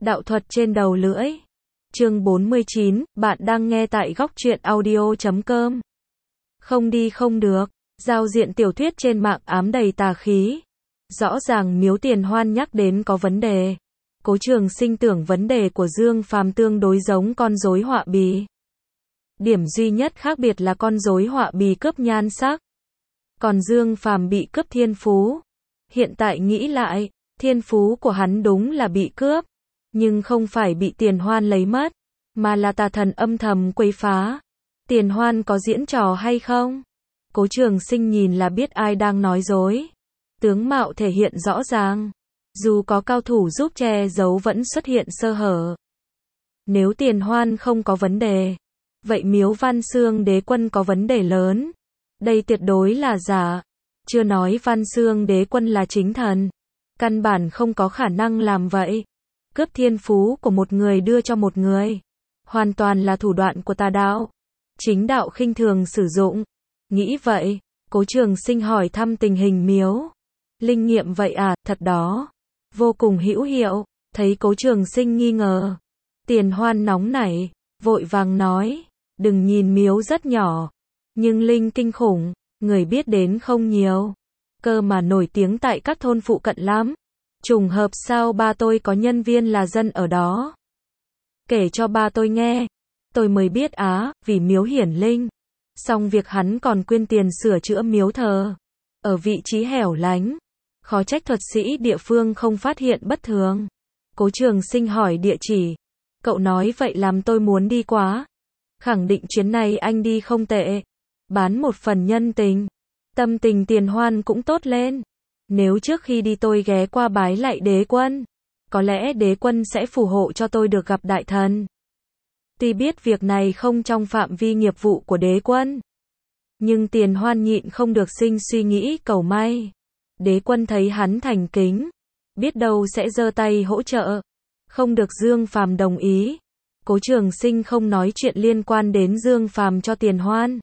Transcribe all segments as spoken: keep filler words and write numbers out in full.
Đạo thuật trên đầu lưỡi. Chương bốn mươi chín, bạn đang nghe tại góc truyện audio chấm com. Không đi không được, giao diện tiểu thuyết trên mạng ám đầy tà khí. Rõ ràng Miếu Tiền Hoan nhắc đến có vấn đề. Cố Trường Sinh tưởng vấn đề của Dương Phàm tương đối giống con rối họa bì. Điểm duy nhất khác biệt là con rối họa bì cướp nhan sắc, còn Dương Phàm bị cướp thiên phú. Hiện tại nghĩ lại, thiên phú của hắn đúng là bị cướp, nhưng không phải bị Tiền Hoan lấy mất, mà là tà thần âm thầm quấy phá. Tiền Hoan có diễn trò hay không? Cố Trường Sinh nhìn là biết ai đang nói dối. Tướng mạo thể hiện rõ ràng, dù có cao thủ giúp che giấu vẫn xuất hiện sơ hở. Nếu Tiền Hoan không có vấn đề, vậy Miếu Văn Xương Đế Quân có vấn đề lớn. Đây tuyệt đối là giả. Chưa nói Văn Xương Đế Quân là chính thần, căn bản không có khả năng làm vậy. Cướp thiên phú của một người đưa cho một người, hoàn toàn là thủ đoạn của tà đạo. Chính đạo khinh thường sử dụng. Nghĩ vậy, Cố Trường Sinh hỏi thăm tình hình miếu. Linh nghiệm vậy à, thật đó. Vô cùng hữu hiệu. Thấy Cố Trường Sinh nghi ngờ, Tiền Hoan nóng nảy, vội vàng nói, đừng nhìn miếu rất nhỏ, nhưng linh kinh khủng, người biết đến không nhiều. Cơ mà nổi tiếng tại các thôn phụ cận lắm. Trùng hợp sao ba tôi có nhân viên là dân ở đó. Kể cho ba tôi nghe, tôi mới biết á, vì miếu hiển linh. Xong việc hắn còn quyên tiền sửa chữa miếu thờ. Ở vị trí hẻo lánh. Khó trách thuật sĩ địa phương không phát hiện bất thường. Cố Trường Sinh hỏi địa chỉ. Cậu nói vậy làm tôi muốn đi quá. Khẳng định chuyến này anh đi không tệ. Bán một phần nhân tình. Tâm tình Tiền Hoan cũng tốt lên. Nếu trước khi đi tôi ghé qua bái lại đế quân, có lẽ đế quân sẽ phù hộ cho tôi được gặp đại thần. Tuy biết việc này không trong phạm vi nghiệp vụ của đế quân, nhưng Tiền Hoan nhịn không được sinh suy nghĩ cầu may. Đế quân thấy hắn thành kính, biết đâu sẽ giơ tay hỗ trợ. Không được Dương Phàm đồng ý. Cố Trường Sinh không nói chuyện liên quan đến Dương Phàm cho Tiền Hoan.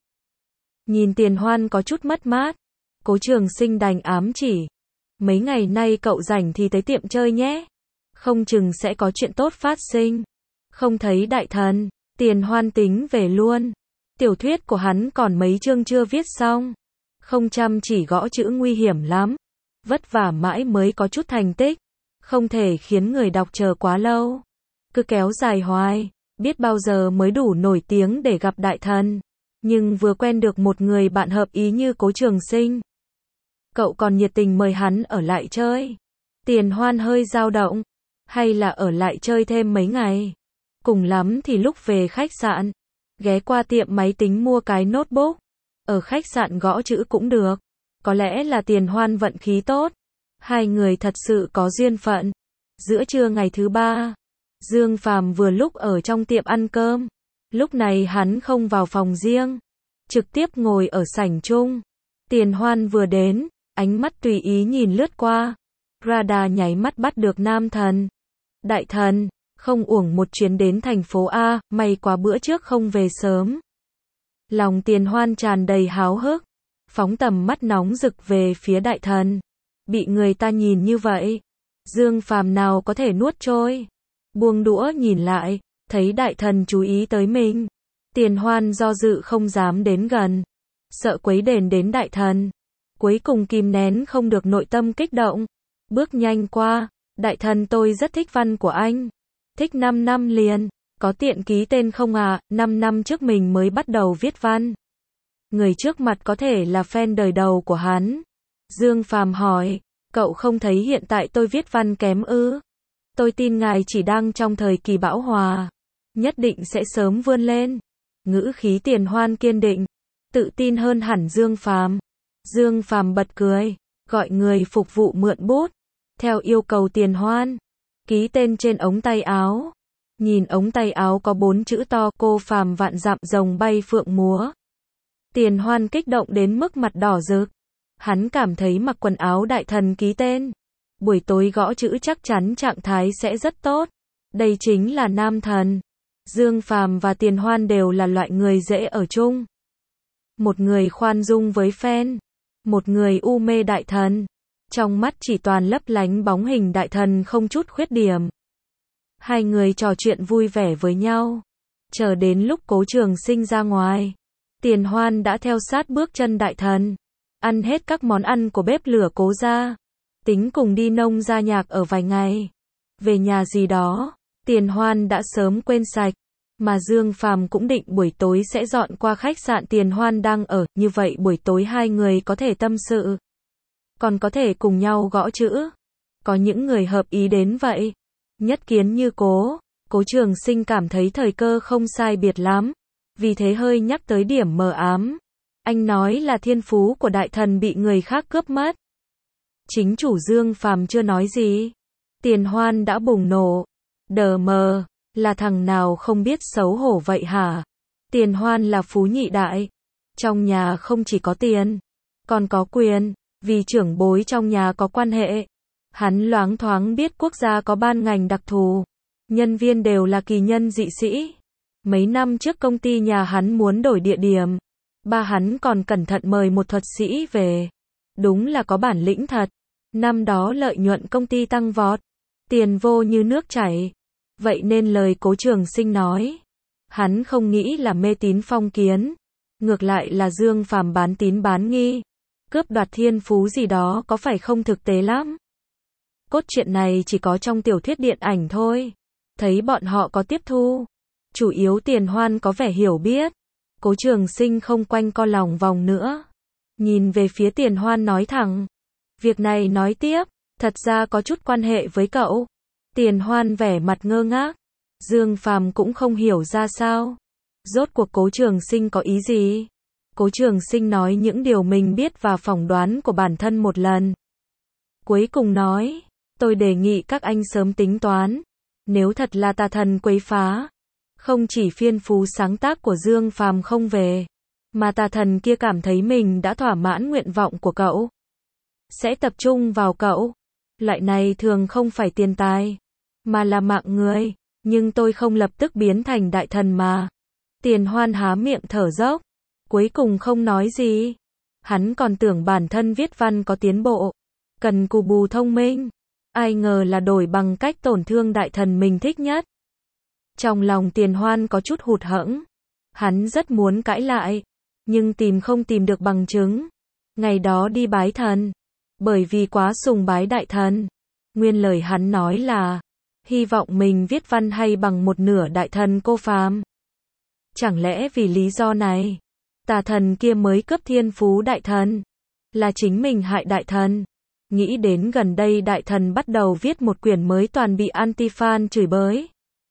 Nhìn Tiền Hoan có chút mất mát, Cố Trường Sinh đành ám chỉ. Mấy ngày nay cậu rảnh thì tới tiệm chơi nhé. Không chừng sẽ có chuyện tốt phát sinh. Không thấy đại thần, Tiền Hoan tính về luôn. Tiểu thuyết của hắn còn mấy chương chưa viết xong. Không chăm chỉ gõ chữ nguy hiểm lắm. Vất vả mãi mới có chút thành tích. Không thể khiến người đọc chờ quá lâu. Cứ kéo dài hoài, biết bao giờ mới đủ nổi tiếng để gặp đại thần. Nhưng vừa quen được một người bạn hợp ý như Cố Trường Sinh, cậu còn nhiệt tình mời hắn ở lại chơi. Tiền Hoan hơi dao động. Hay là ở lại chơi thêm mấy ngày. Cùng lắm thì lúc về khách sạn, ghé qua tiệm máy tính mua cái notebook. Ở khách sạn gõ chữ cũng được. Có lẽ là Tiền Hoan vận khí tốt. Hai người thật sự có duyên phận. Giữa trưa ngày thứ ba, Dương Phàm vừa lúc ở trong tiệm ăn cơm. Lúc này hắn không vào phòng riêng, trực tiếp ngồi ở sảnh chung. Tiền Hoan vừa đến, ánh mắt tùy ý nhìn lướt qua. Radar nháy mắt bắt được nam thần. Đại thần, không uổng một chuyến đến thành phố A, may quá bữa trước không về sớm. Lòng Tiền Hoan tràn đầy háo hức, phóng tầm mắt nóng rực về phía đại thần. Bị người ta nhìn như vậy, Dương Phàm nào có thể nuốt trôi. Buông đũa nhìn lại, thấy đại thần chú ý tới mình. Tiền Hoan do dự không dám đến gần, sợ quấy đền đến đại thần. Cuối cùng kìm nén không được nội tâm kích động, bước nhanh qua. Đại thần, tôi rất thích văn của anh. Thích năm năm liền. Có tiện ký tên không à? năm năm trước mình mới bắt đầu viết văn. Người trước mặt có thể là fan đời đầu của hắn. Dương Phàm hỏi, cậu không thấy hiện tại tôi viết văn kém ư? Tôi tin ngài chỉ đang trong thời kỳ bão hòa, nhất định sẽ sớm vươn lên. Ngữ khí Tiền Hoan kiên định, tự tin hơn hẳn Dương Phàm. Dương Phàm bật cười, gọi người phục vụ mượn bút. Theo yêu cầu Tiền Hoan, ký tên trên ống tay áo. Nhìn ống tay áo có bốn chữ to, cô phàm vạn dặm rồng bay phượng múa. Tiền Hoan kích động đến mức mặt đỏ rực. Hắn cảm thấy mặc quần áo đại thần ký tên, buổi tối gõ chữ chắc chắn trạng thái sẽ rất tốt. Đây chính là nam thần. Dương Phàm và Tiền Hoan đều là loại người dễ ở chung. Một người khoan dung với fan, một người u mê đại thần. Trong mắt chỉ toàn lấp lánh bóng hình đại thần không chút khuyết điểm. Hai người trò chuyện vui vẻ với nhau. Chờ đến lúc Cố Trường Sinh ra ngoài, Tiền Hoan đã theo sát bước chân đại thần, ăn hết các món ăn của bếp lửa Cố gia, tính cùng đi nông gia nhạc ở vài ngày. Về nhà gì đó, Tiền Hoan đã sớm quên sạch, mà Dương Phàm cũng định buổi tối sẽ dọn qua khách sạn Tiền Hoan đang ở, như vậy buổi tối hai người có thể tâm sự, còn có thể cùng nhau gõ chữ. Có những người hợp ý đến vậy. Nhất Kiến Như Cố, Cố Trường Sinh cảm thấy thời cơ không sai biệt lắm, vì thế hơi nhắc tới điểm mờ ám. Anh nói là thiên phú của đại thần bị người khác cướp mất. Chính chủ Dương Phàm chưa nói gì, Tiền Hoan đã bùng nổ. Đờ mờ, là thằng nào không biết xấu hổ vậy hả? Tiền Hoan là phú nhị đại, trong nhà không chỉ có tiền, còn có quyền, vì trưởng bối trong nhà có quan hệ. Hắn loáng thoáng biết quốc gia có ban ngành đặc thù, nhân viên đều là kỳ nhân dị sĩ. Mấy năm trước công ty nhà hắn muốn đổi địa điểm, ba hắn còn cẩn thận mời một thuật sĩ về. Đúng là có bản lĩnh thật. Năm đó lợi nhuận công ty tăng vọt, tiền vô như nước chảy. Vậy nên lời Cố Trường Sinh nói, hắn không nghĩ là mê tín phong kiến, ngược lại là Dương Phàm bán tín bán nghi, cướp đoạt thiên phú gì đó có phải không thực tế lắm. Cốt truyện này chỉ có trong tiểu thuyết điện ảnh thôi, thấy bọn họ có tiếp thu, chủ yếu Tiền Hoan có vẻ hiểu biết. Cố Trường Sinh không quanh co lòng vòng nữa, nhìn về phía Tiền Hoan nói thẳng, việc này nói tiếp, thật ra có chút quan hệ với cậu. Tiền Hoan vẻ mặt ngơ ngác, Dương Phàm cũng không hiểu ra sao, rốt cuộc Cố Trường Sinh có ý gì. Cố Trường Sinh nói những điều mình biết và phỏng đoán của bản thân một lần. Cuối cùng nói, tôi đề nghị các anh sớm tính toán, nếu thật là tà thần quấy phá, không chỉ phiên phú sáng tác của Dương Phàm không về, mà tà thần kia cảm thấy mình đã thỏa mãn nguyện vọng của cậu, sẽ tập trung vào cậu. Loại này thường không phải tiền tài, mà là mạng người, nhưng tôi không lập tức biến thành đại thần mà. Tiền Hoan há miệng thở dốc, cuối cùng không nói gì. Hắn còn tưởng bản thân viết văn có tiến bộ, cần cù bù thông minh, ai ngờ là đổi bằng cách tổn thương đại thần mình thích nhất. Trong lòng Tiền Hoan có chút hụt hẫng, hắn rất muốn cãi lại, nhưng tìm không tìm được bằng chứng. Ngày đó đi bái thần, bởi vì quá sùng bái đại thần, nguyên lời hắn nói là, hy vọng mình viết văn hay bằng một nửa đại thần cô phàm. Chẳng lẽ vì lý do này, tà thần kia mới cướp thiên phú đại thần, là chính mình hại đại thần. Nghĩ đến gần đây đại thần bắt đầu viết một quyển mới toàn bị anti-fan chửi bới.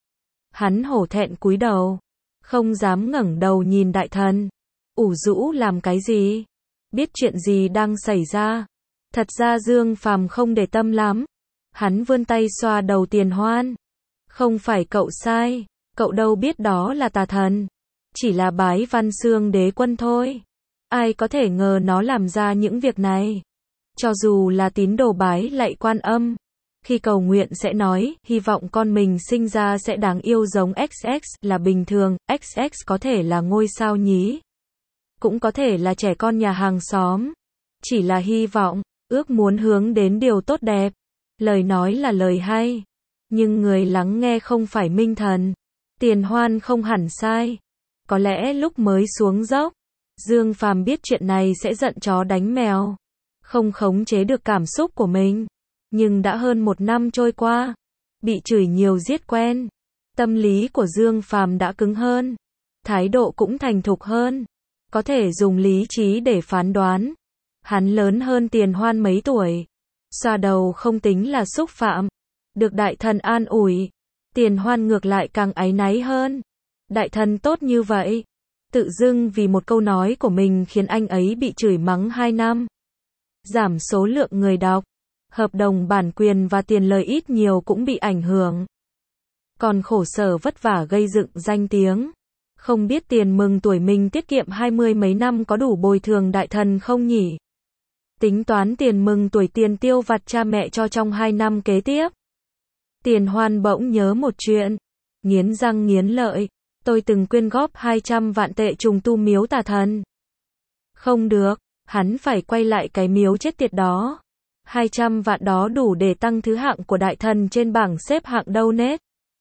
Hắn hổ thẹn cúi đầu, không dám ngẩng đầu nhìn đại thần. Ủ rũ làm cái gì? Biết chuyện gì đang xảy ra? Thật ra Dương Phàm không để tâm lắm. Hắn vươn tay xoa đầu Tiền Hoan. Không phải cậu sai, cậu đâu biết đó là tà thần. Chỉ là bái văn xương đế quân thôi. Ai có thể ngờ nó làm ra những việc này. Cho dù là tín đồ bái lạy Quan Âm, khi cầu nguyện sẽ nói, hy vọng con mình sinh ra sẽ đáng yêu giống ích ích là bình thường, ích ích có thể là ngôi sao nhí. Cũng có thể là trẻ con nhà hàng xóm. Chỉ là hy vọng, ước muốn hướng đến điều tốt đẹp. Lời nói là lời hay, nhưng người lắng nghe không phải minh thần. Tiền Hoan không hẳn sai. Có lẽ lúc mới xuống dốc, Dương Phàm biết chuyện này sẽ giận chó đánh mèo, không khống chế được cảm xúc của mình. Nhưng đã hơn một năm trôi qua, bị chửi nhiều giết quen, tâm lý của Dương Phàm đã cứng hơn, thái độ cũng thành thục hơn, có thể dùng lý trí để phán đoán. Hắn lớn hơn Tiền Hoan mấy tuổi, xoa đầu không tính là xúc phạm, được đại thần an ủi. Tiền Hoan ngược lại càng áy náy hơn. Đại thần tốt như vậy, tự dưng vì một câu nói của mình khiến anh ấy bị chửi mắng hai năm. Giảm số lượng người đọc, hợp đồng bản quyền và tiền lời ít nhiều cũng bị ảnh hưởng. Còn khổ sở vất vả gây dựng danh tiếng. Không biết tiền mừng tuổi mình tiết kiệm hai mươi mấy năm có đủ bồi thường đại thần không nhỉ? Tính toán tiền mừng tuổi tiền tiêu vặt cha mẹ cho trong hai năm kế tiếp. Tiền Hoan bỗng nhớ một chuyện, nghiến răng nghiến lợi. Tôi từng quyên góp hai trăm vạn tệ trùng tu miếu tà thần. Không được, hắn phải quay lại cái miếu chết tiệt đó. hai trăm vạn đó đủ để tăng thứ hạng của đại thần trên bảng xếp hạng đâu nết.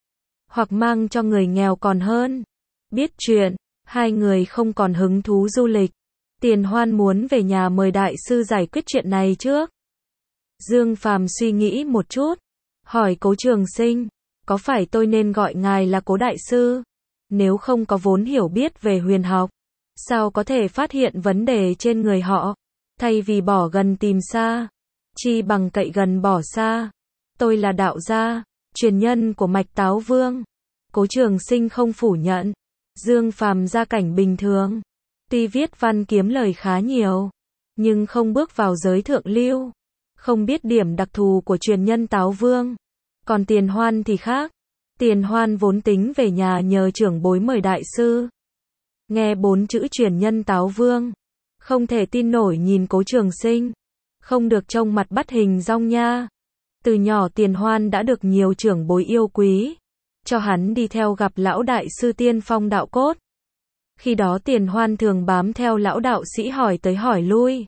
hoặc mang cho người nghèo còn hơn. Biết chuyện, hai người không còn hứng thú du lịch. Tiền Hoan muốn về nhà mời đại sư giải quyết chuyện này trước. Dương Phàm suy nghĩ một chút, hỏi Cố Trường Sinh, có phải tôi nên gọi ngài là Cố đại sư? Nếu không có vốn hiểu biết về huyền học, sao có thể phát hiện vấn đề trên người họ? Thay vì bỏ gần tìm xa, chi bằng cậy gần bỏ xa. Tôi là đạo gia, truyền nhân của Mạch Táo Vương. Cố Trường Sinh không phủ nhận. Dương Phàm gia cảnh bình thường, tuy viết văn kiếm lời khá nhiều, nhưng không bước vào giới thượng lưu, không biết điểm đặc thù của truyền nhân Táo Vương. Còn Tiền Hoan thì khác. Tiền Hoan vốn tính về nhà nhờ trưởng bối mời đại sư. Nghe bốn chữ truyền nhân Táo Vương, không thể tin nổi nhìn Cố Trường Sinh, không được trông mặt bắt hình dong nha. Từ nhỏ Tiền Hoan đã được nhiều trưởng bối yêu quý, cho hắn đi theo gặp lão đại sư tiên phong đạo cốt. Khi đó Tiền Hoan thường bám theo lão đạo sĩ hỏi tới hỏi lui.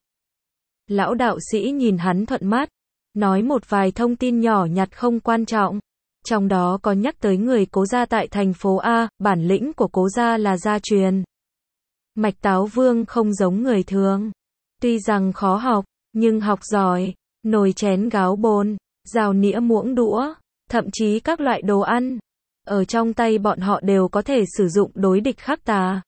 Lão đạo sĩ nhìn hắn thuận mắt, nói một vài thông tin nhỏ nhặt không quan trọng. Trong đó có nhắc tới người Cố gia tại thành phố A, bản lĩnh của Cố gia là gia truyền. Mạch Táo Vương không giống người thường. Tuy rằng khó học, nhưng học giỏi, nồi chén gáo bồn, dao nĩa muỗng đũa, thậm chí các loại đồ ăn, ở trong tay bọn họ đều có thể sử dụng đối địch khắc tà.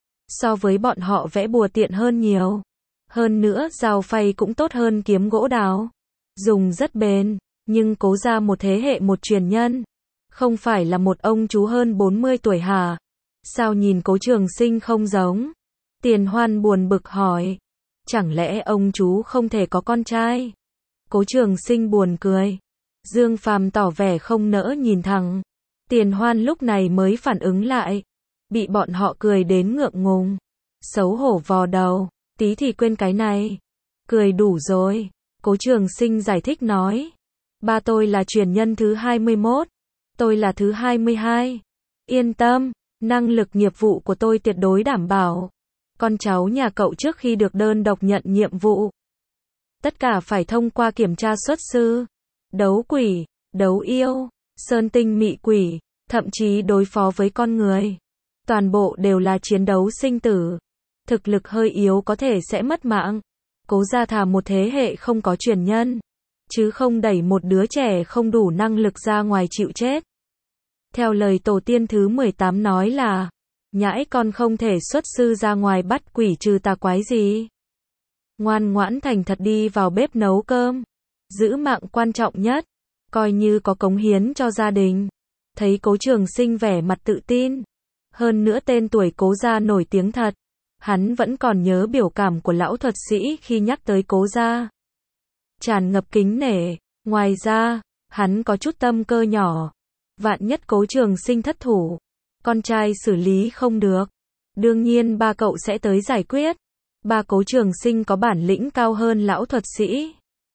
So với bọn họ vẽ bùa tiện hơn nhiều. Hơn nữa dao phay cũng tốt hơn kiếm gỗ đào. Dùng rất bền, nhưng Cố gia một thế hệ một truyền nhân. Không phải là một ông chú hơn bốn mươi tuổi hả? Sao nhìn Cố Trường Sinh không giống? Tiền Hoan buồn bực hỏi. Chẳng lẽ ông chú không thể có con trai? Cố Trường Sinh buồn cười. Dương Phàm tỏ vẻ không nỡ nhìn thẳng. Tiền Hoan lúc này mới phản ứng lại. Bị bọn họ cười đến ngượng ngùng. Xấu hổ vò đầu. Tí thì quên cái này. Cười đủ rồi. Cố Trường Sinh giải thích nói. Ba tôi là truyền nhân thứ hai mươi mốt. Tôi là thứ hai mươi hai. Yên tâm, năng lực nghiệp vụ của tôi tuyệt đối đảm bảo. Con cháu nhà cậu trước khi được đơn độc nhận nhiệm vụ, tất cả phải thông qua kiểm tra xuất sư. Đấu quỷ, đấu yêu, sơn tinh mị quỷ, thậm chí đối phó với con người. Toàn bộ đều là chiến đấu sinh tử. Thực lực hơi yếu có thể sẽ mất mạng. Cố gia thà một thế hệ không có truyền nhân, chứ không đẩy một đứa trẻ không đủ năng lực ra ngoài chịu chết. Theo lời tổ tiên thứ mười tám nói là, nhãi con không thể xuất sư ra ngoài bắt quỷ trừ tà quái gì. Ngoan ngoãn thành thật đi vào bếp nấu cơm. Giữ mạng quan trọng nhất. Coi như có cống hiến cho gia đình. Thấy Cố Trường Sinh vẻ mặt tự tin. Hơn nữa tên tuổi Cố gia nổi tiếng thật. Hắn vẫn còn nhớ biểu cảm của lão thuật sĩ khi nhắc tới Cố gia. Tràn ngập kính nể. Ngoài ra, hắn có chút tâm cơ nhỏ. Vạn nhất Cố Trường Sinh thất thủ, con trai xử lý không được, đương nhiên ba cậu sẽ tới giải quyết. Ba Cố Trường Sinh có bản lĩnh cao hơn lão thuật sĩ.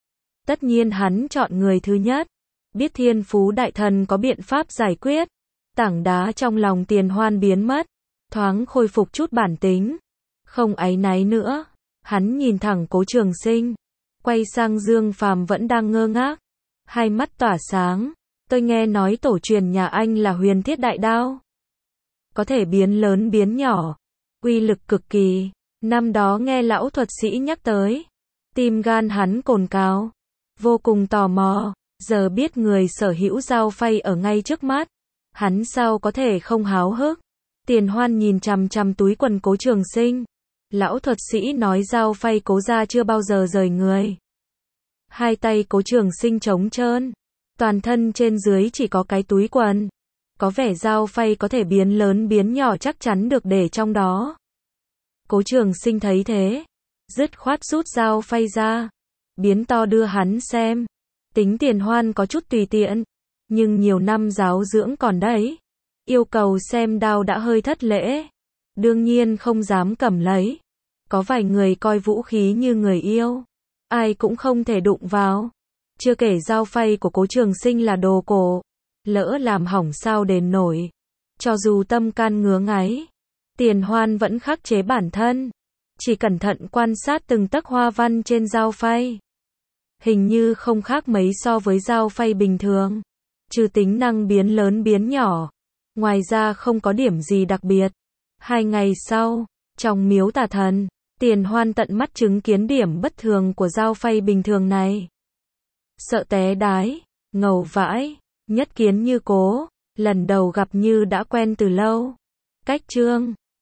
Tất nhiên hắn chọn người thứ nhất. Biết Thiên Phú Đại Thần có biện pháp giải quyết. Tảng đá trong lòng Tiền Hoan biến mất, thoáng khôi phục chút bản tính. Không áy náy nữa. Hắn nhìn thẳng Cố Trường Sinh, quay sang Dương Phàm vẫn đang ngơ ngác, hai mắt tỏa sáng. Tôi nghe nói tổ truyền nhà anh là Huyền Thiết Đại Đao, có thể biến lớn biến nhỏ, uy lực cực kỳ. Năm đó nghe lão thuật sĩ nhắc tới, tim gan hắn cồn cào, vô cùng tò mò. Giờ biết người sở hữu dao phay ở ngay trước mắt, hắn sao có thể không háo hức. Tiền Hoan nhìn chằm chằm túi quần Cố Trường Sinh. Lão thuật sĩ nói dao phay Cố gia chưa bao giờ rời người. Hai tay Cố Trường Sinh trống trơn, toàn thân trên dưới chỉ có cái túi quần. Có vẻ dao phay có thể biến lớn biến nhỏ chắc chắn được để trong đó. Cố Trường Sinh thấy thế, dứt khoát rút dao phay ra, biến to đưa hắn xem. Tính Tiền Hoan có chút tùy tiện, nhưng nhiều năm giáo dưỡng còn đấy. Yêu cầu xem đao đã hơi thất lễ, đương nhiên không dám cầm lấy. Có vài người coi vũ khí như người yêu, ai cũng không thể đụng vào. Chưa kể dao phay của Cố Trường Sinh là đồ cổ, lỡ làm hỏng sao đền nổi. Cho dù tâm can ngứa ngáy, Tiền Hoan vẫn khắc chế bản thân, chỉ cẩn thận quan sát từng tấc hoa văn trên dao phay. Hình như không khác mấy so với dao phay bình thường, trừ tính năng biến lớn biến nhỏ, Ngoài ra không có điểm gì đặc biệt. Hai ngày sau, trong miếu tà thần, Tiền Hoan tận mắt chứng kiến điểm bất thường của dao phay bình thường này. Sợ té đái, ngầu vãi, nhất kiến như cố, lần đầu gặp như đã quen từ lâu. Cách chương